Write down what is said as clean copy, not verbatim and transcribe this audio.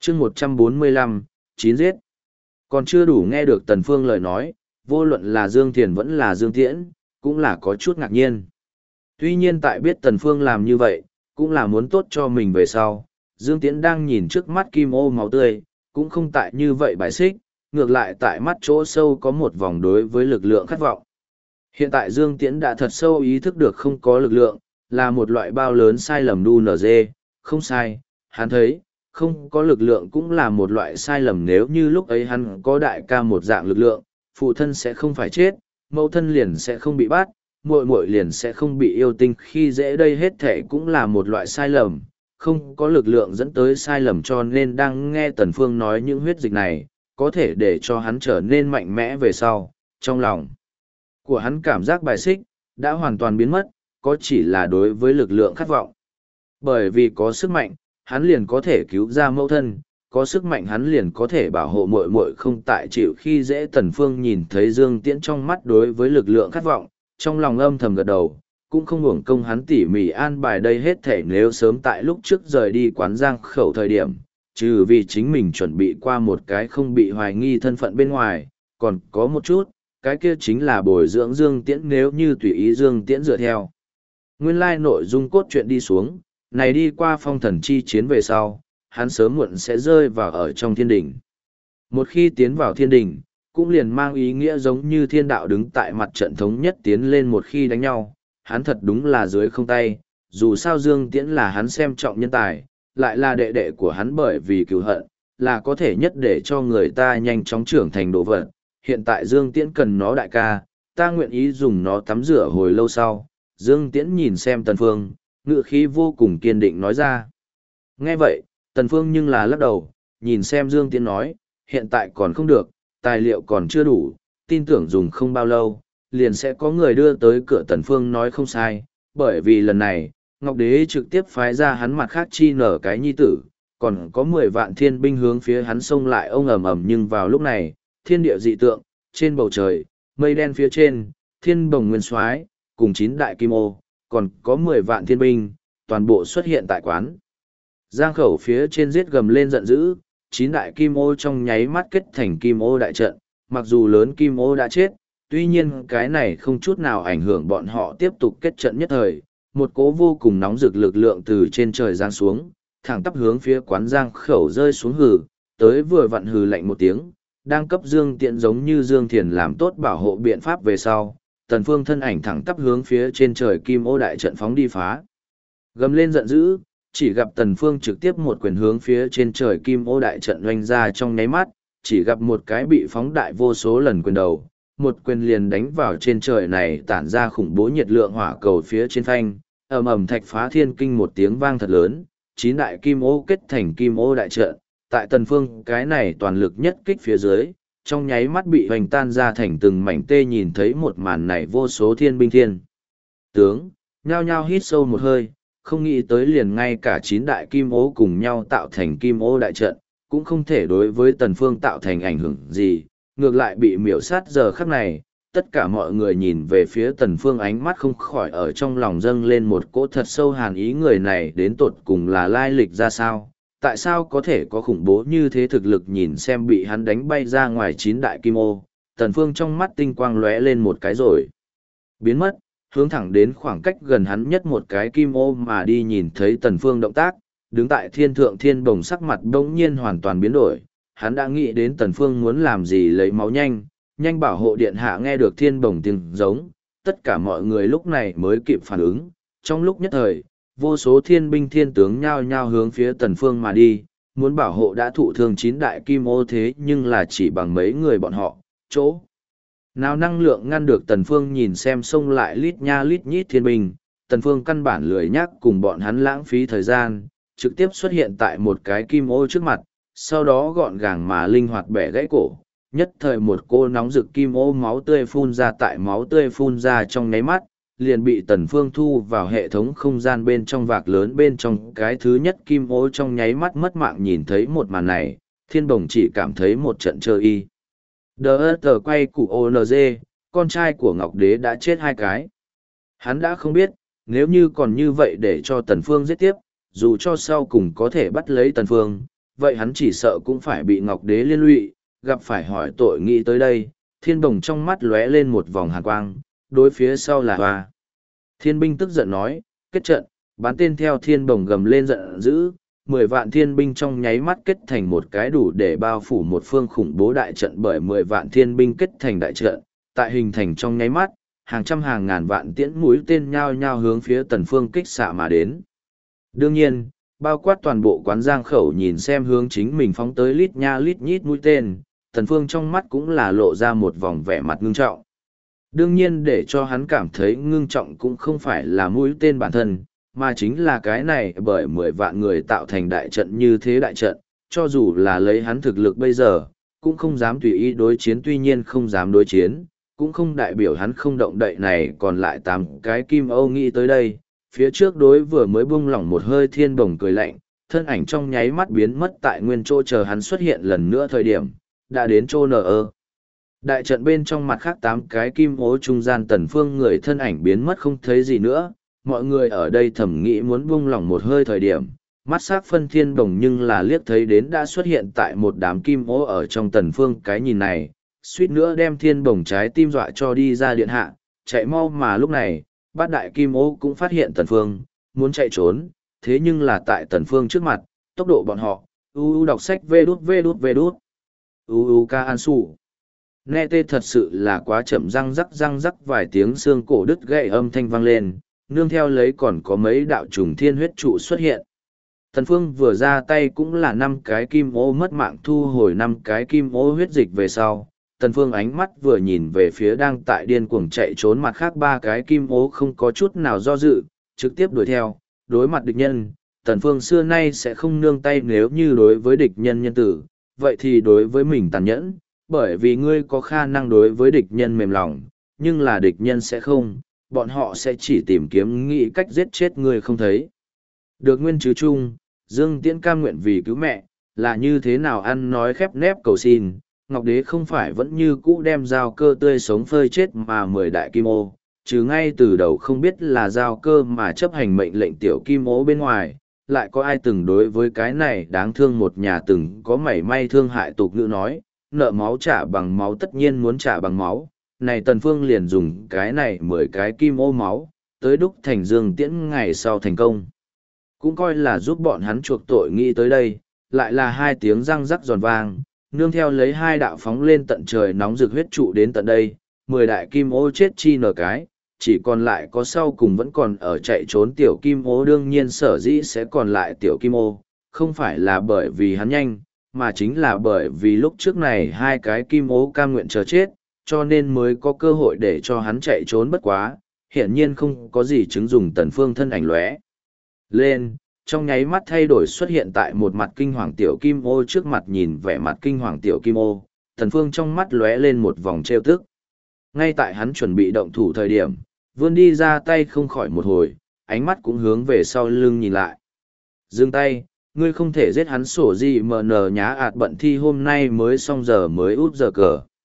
chương 145, chín giết. Còn chưa đủ nghe được Tần Phương lời nói, vô luận là Dương Thiền vẫn là Dương Tiễn, cũng là có chút ngạc nhiên. Tuy nhiên tại biết Tần Phương làm như vậy, cũng là muốn tốt cho mình về sau, Dương Tiễn đang nhìn trước mắt kim ô máu tươi, cũng không tại như vậy bài xích, ngược lại tại mắt chỗ sâu có một vòng đối với lực lượng khát vọng. Hiện tại Dương Tiễn đã thật sâu ý thức được không có lực lượng, là một loại bao lớn sai lầm đu nở dê, không sai, hắn thấy, không có lực lượng cũng là một loại sai lầm nếu như lúc ấy hắn có đại ca một dạng lực lượng, phụ thân sẽ không phải chết, mẫu thân liền sẽ không bị bắt, muội muội liền sẽ không bị yêu tinh khi dễ đây hết thể cũng là một loại sai lầm, không có lực lượng dẫn tới sai lầm cho nên đang nghe Tần Phương nói những huyết dịch này, có thể để cho hắn trở nên mạnh mẽ về sau, trong lòng của hắn cảm giác bài xích, đã hoàn toàn biến mất, có chỉ là đối với lực lượng khát vọng. Bởi vì có sức mạnh, hắn liền có thể cứu ra mẫu thân, có sức mạnh hắn liền có thể bảo hộ muội muội không tại chịu khi dễ. Tần Phương nhìn thấy Dương Tiễn trong mắt đối với lực lượng khát vọng, trong lòng âm thầm gật đầu, cũng không uổng công hắn tỉ mỉ an bài đây hết thể nếu sớm tại lúc trước rời đi quán giang khẩu thời điểm, trừ vì chính mình chuẩn bị qua một cái không bị hoài nghi thân phận bên ngoài, còn có một chút, cái kia chính là bồi dưỡng Dương Tiễn nếu như tùy ý Dương Tiễn dựa theo. Nguyên lai nội dung cốt truyện đi xuống, này đi qua phong thần chi chiến về sau, hắn sớm muộn sẽ rơi vào ở trong thiên đỉnh. Một khi tiến vào thiên đỉnh, cũng liền mang ý nghĩa giống như thiên đạo đứng tại mặt trận thống nhất tiến lên một khi đánh nhau, hắn thật đúng là dưới không tay, dù sao Dương Tiễn là hắn xem trọng nhân tài, lại là đệ đệ của hắn bởi vì cứu hận, là có thể nhất để cho người ta nhanh chóng trưởng thành độ vật. Hiện tại Dương Tiễn cần nó đại ca, ta nguyện ý dùng nó tắm rửa hồi lâu sau. Dương Tiễn nhìn xem Tần Phương, ngữ khí vô cùng kiên định nói ra. Nghe vậy, Tần Phương nhưng là lắc đầu, nhìn xem Dương Tiễn nói, hiện tại còn không được, tài liệu còn chưa đủ, tin tưởng dùng không bao lâu, liền sẽ có người đưa tới cửa. Tần Phương nói không sai, bởi vì lần này, Ngọc Đế trực tiếp phái ra hắn mặt khác chi nở cái nhi tử, còn có 10 vạn thiên binh hướng phía hắn xông lại ông ầm ầm nhưng vào lúc này, thiên địa dị tượng, trên bầu trời, mây đen phía trên, thiên bồng nguyên soái cùng 9 đại kim ô, còn có 10 vạn thiên binh, toàn bộ xuất hiện tại quán. Giang khẩu phía trên giết gầm lên giận dữ, 9 đại kim ô trong nháy mắt kết thành kim ô đại trận, mặc dù lớn kim ô đã chết, tuy nhiên cái này không chút nào ảnh hưởng bọn họ tiếp tục kết trận nhất thời, một cỗ vô cùng nóng rực lực lượng từ trên trời giáng xuống, thẳng tắp hướng phía quán giang khẩu rơi xuống hừ, tới vừa vặn hừ lạnh một tiếng, đang cấp Dương Tiễn giống như Dương Thiền làm tốt bảo hộ biện pháp về sau, Tần Phương thân ảnh thẳng tắp hướng phía trên trời kim ô đại trận phóng đi phá. Gầm lên giận dữ, chỉ gặp Tần Phương trực tiếp một quyền hướng phía trên trời kim ô đại trận oanh ra trong nháy mắt, chỉ gặp một cái bị phóng đại vô số lần quyền đầu, một quyền liền đánh vào trên trời này tản ra khủng bố nhiệt lượng hỏa cầu phía trên phanh, ầm ầm thạch phá thiên kinh một tiếng vang thật lớn, 9 đại kim ô kết thành kim ô đại trận, tại Tần Phương cái này toàn lực nhất kích phía dưới, trong nháy mắt bị hoành tan ra thành từng mảnh tê. Nhìn thấy một màn này vô số thiên binh thiên tướng, nhao nhao hít sâu một hơi, không nghĩ tới liền ngay cả 9 đại kim ô cùng nhau tạo thành kim ô đại trận, cũng không thể đối với Tần Phương tạo thành ảnh hưởng gì, ngược lại bị miểu sát. Giờ khắc này, tất cả mọi người nhìn về phía Tần Phương ánh mắt không khỏi ở trong lòng dâng lên một cỗ thật sâu hàn ý. Người này đến tột cùng là lai lịch ra sao? Tại sao có thể có khủng bố như thế thực lực? Nhìn xem bị hắn đánh bay ra ngoài 9 đại kim ô, Tần Phương trong mắt tinh quang lóe lên một cái rồi biến mất, hướng thẳng đến khoảng cách gần hắn nhất một cái kim ô mà đi. Nhìn thấy Tần Phương động tác, đứng tại thiên thượng thiên bồng sắc mặt đống nhiên hoàn toàn biến đổi, hắn đã nghĩ đến Tần Phương muốn làm gì. Lấy máu nhanh, nhanh bảo hộ điện hạ. Nghe được thiên bồng tiếng giống, tất cả mọi người lúc này mới kịp phản ứng, trong lúc nhất thời, vô số thiên binh thiên tướng nhao nhao hướng phía Tần Phương mà đi, muốn bảo hộ đã thụ thương 9 đại kim ô. Thế nhưng là chỉ bằng mấy người bọn họ, chỗ nào năng lượng ngăn được Tần Phương? Nhìn xem xông lại lít nha lít nhít thiên binh, Tần Phương căn bản lười nhác cùng bọn hắn lãng phí thời gian, trực tiếp xuất hiện tại một cái kim ô trước mặt, sau đó gọn gàng mà linh hoạt bẻ gãy cổ. Nhất thời một cô nóng rực kim ô máu tươi phun ra, tại máu tươi phun ra trong nháy mắt, liền bị Tần Phương thu vào hệ thống không gian bên trong vạc lớn bên trong. Cái thứ nhất kim ô trong nháy mắt mất mạng. Nhìn thấy một màn này, thiên bồng chỉ cảm thấy một trận chơi y. Đờ tờ quay cụ ONG, con trai của Ngọc Đế đã chết 2 cái. Hắn đã không biết, nếu như còn như vậy để cho Tần Phương giết tiếp, dù cho sau cùng có thể bắt lấy Tần Phương, vậy hắn chỉ sợ cũng phải bị Ngọc Đế liên lụy, gặp phải hỏi tội. Nghĩ tới đây, Thiên Bồng trong mắt lóe lên một vòng hàn quang, đối phía sau là Hoa. Thiên binh tức giận nói, kết trận, bán tên. Theo Thiên Bồng gầm lên giận dữ, 10 vạn thiên binh trong nháy mắt kết thành một cái đủ để bao phủ một phương khủng bố đại trận. Bởi 10 vạn thiên binh kết thành đại trận, tại hình thành trong nháy mắt, hàng trăm hàng ngàn vạn tiễn mũi tên nhao nhao hướng phía Tần Phương kích xạ mà đến. Đương nhiên, bao quát toàn bộ quán Giang Khẩu nhìn xem hướng chính mình phóng tới lít nha lít nhít mũi tên, Tần Phương trong mắt cũng là lộ ra một vòng vẻ mặt ngưng trọng. Đương nhiên để cho hắn cảm thấy ngưng trọng cũng không phải là mũi tên bản thân, mà chính là cái này bởi 10 vạn người tạo thành đại trận như thế đại trận, cho dù là lấy hắn thực lực bây giờ, cũng không dám tùy ý đối chiến. Tuy nhiên không dám đối chiến, cũng không đại biểu hắn không động đậy này. Còn lại 8 cái kim âu nghĩ tới đây, phía trước đối vừa mới buông lỏng một hơi Thiên Bồng cười lạnh, thân ảnh trong nháy mắt biến mất tại nguyên chỗ. Chờ hắn xuất hiện lần nữa thời điểm, đã đến chỗ nở. Đại trận bên trong mặt khác 8 cái kim ố trung gian Tần Phương người thân ảnh biến mất không thấy gì nữa. Mọi người ở đây thầm nghĩ muốn buông lỏng một hơi thời điểm, mắt sắc phân Thiên Bồng nhưng là liếc thấy đến đã xuất hiện tại một đám kim ố ở trong Tần Phương. Cái nhìn này, suýt nữa đem Thiên Bồng trái tim dọa cho đi ra điện hạ, chạy mau. Mà lúc này, bát đại kim ố cũng phát hiện Tần Phương, muốn chạy trốn, thế nhưng là tại Tần Phương trước mặt, tốc độ bọn họ, đọc sách vê đút, ca an su. Nghe tê thật sự là quá chậm, răng rắc vài tiếng xương cổ đứt gãy âm thanh vang lên, nương theo lấy còn có mấy đạo trùng thiên huyết trụ xuất hiện. Tần Phương vừa ra tay cũng là 5 cái kim ô mất mạng, thu hồi 5 cái kim ô huyết dịch về sau. Tần Phương ánh mắt vừa nhìn về phía đang tại điên cuồng chạy trốn mặt khác 3 cái kim ô, không có chút nào do dự, trực tiếp đuổi theo. Đối mặt địch nhân, Tần Phương xưa nay sẽ không nương tay. Nếu như đối với địch nhân nhân tử, vậy thì đối với mình tàn nhẫn, bởi vì ngươi có khả năng đối với địch nhân mềm lòng, nhưng là địch nhân sẽ không, bọn họ sẽ chỉ tìm kiếm nghĩ cách giết chết ngươi không thấy. Được nguyên chứ chung, Dương Tiễn cam nguyện vì cứu mẹ, là như thế nào ăn nói khép nép cầu xin, Ngọc Đế không phải vẫn như cũ đem Giao Cơ tươi sống phơi chết mà 10 đại kim ô, chứ ngay từ đầu không biết là Giao Cơ mà chấp hành mệnh lệnh tiểu kim ô bên ngoài, lại có ai từng đối với cái này đáng thương một nhà từng có mảy may thương hại. Tục ngữ nói, nợ máu trả bằng máu, tất nhiên muốn trả bằng máu. Này Tần Phương liền dùng cái này 10 cái kim ô máu, tới đúc thành Dương Tiễn ngày sau thành công. Cũng coi là giúp bọn hắn chuộc tội. Nghĩ tới đây, lại là 2 tiếng răng rắc giòn vang, nương theo lấy 2 đạo phóng lên tận trời nóng rực huyết trụ đến tận đây, 10 đại kim ô chết chi nở cái, chỉ còn lại có sau cùng vẫn còn ở chạy trốn tiểu kim ô. Đương nhiên sở dĩ sẽ còn lại tiểu kim ô, không phải là bởi vì hắn nhanh, mà chính là bởi vì lúc trước này 2 cái kim ô cam nguyện chờ chết, cho nên mới có cơ hội để cho hắn chạy trốn. Bất quá, hiển nhiên không có gì chứng dùng. Tần Phương thân ảnh lóe lên, trong nháy mắt thay đổi xuất hiện tại một mặt kinh hoàng tiểu kim ô trước mặt. Nhìn vẻ mặt kinh hoàng tiểu kim ô, Tần Phương trong mắt lóe lên một vòng trêu tức. Ngay tại hắn chuẩn bị động thủ thời điểm, vươn đi ra tay không khỏi một hồi, ánh mắt cũng hướng về sau lưng nhìn lại. Dừng tay, ngươi không thể giết hắn. Sổ gì mờ nờ nhá ạt bận thi hôm nay mới xong giờ mới út giờ cờ.